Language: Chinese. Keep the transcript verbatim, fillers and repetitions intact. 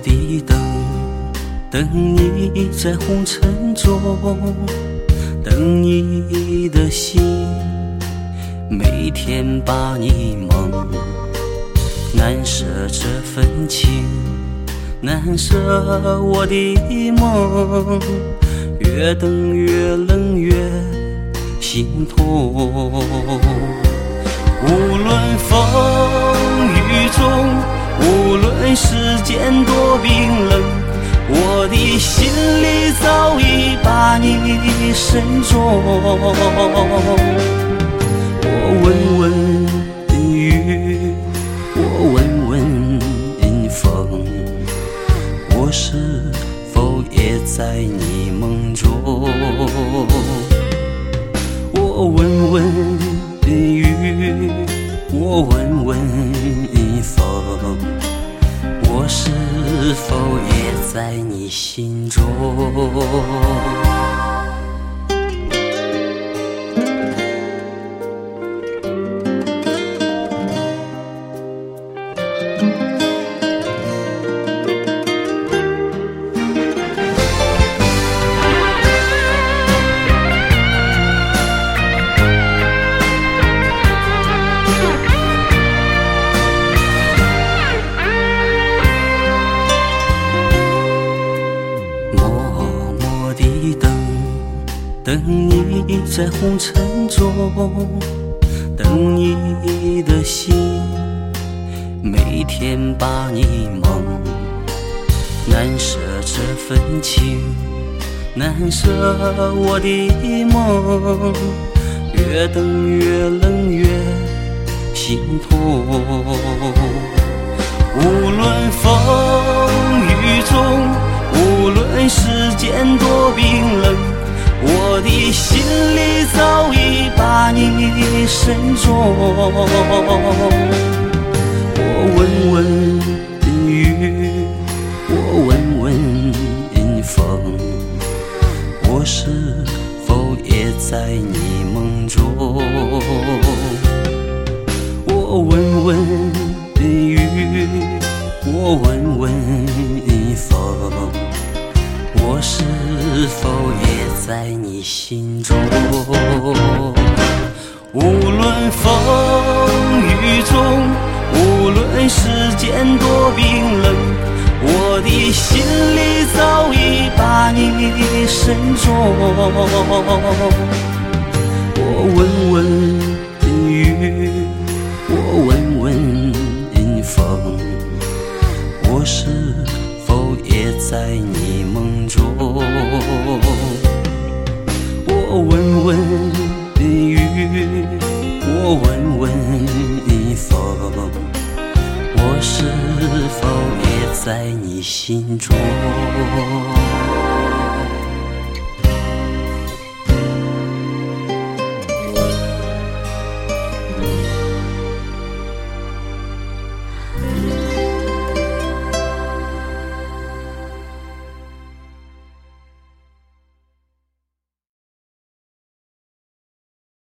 的等，等你在红尘中，等你的心，每天把你梦，难舍这份情，难舍我的梦，越等越冷越心痛。无论风雨中，无论世间多冰冷，我的心里早已把你深种。我问问雨，我问问风，我是否也在你梦中？我问问雨，我问问风，我是否也在你心中？等你在红尘中，等你的心，每天把你梦，难舍这份情，难舍我的梦，越等越冷越心痛。无论风雨中，无论世间多冰冷，我的心里早已把你深种。我问问雨，我问问风，我是否也在你梦中？我问问雨，我问问风，我是否也在你心中？无论风雨中，无论世间多冰冷，我的心里早已把你深种。我问问雨，我问问风，我是否也在你梦中？我问问雨，我问问风，我是否也在你心中？